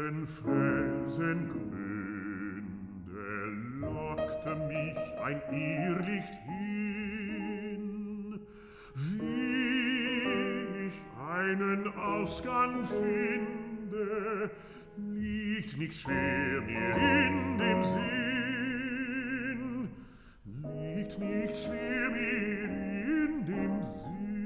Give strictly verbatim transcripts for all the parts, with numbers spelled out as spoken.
den Felsen Gründe lockte mich ein Irrlicht hin, wie ich einen Ausgang finde, liegt nicht schwer mir in dem Sinn, liegt nicht schwer mir in dem Sinn.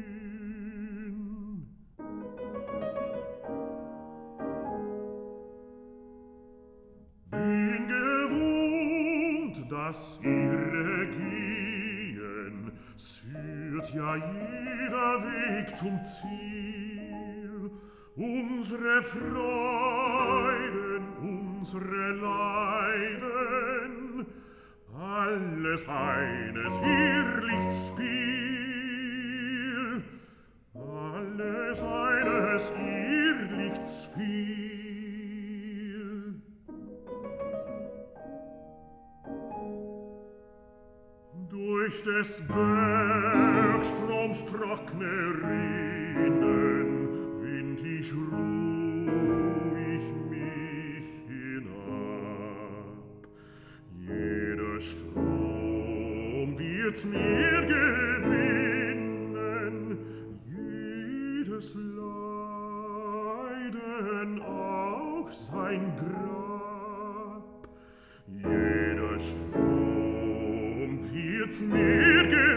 Bin gewohnt, dass ihre Gehen führt ja jeder Weg zum Ziel. Unsere Freuden, unsere Leiden, alles eines Irrlichtsspiel, alles eines Irrlichtsspiel. Durch des Bergstroms trockne Rinnen wind ich ruhig mich hinab. Jeder Strom wird mir gewinnen, jedes Leiden auch sein Grab. Jeder Strom wird's mir gewinnen,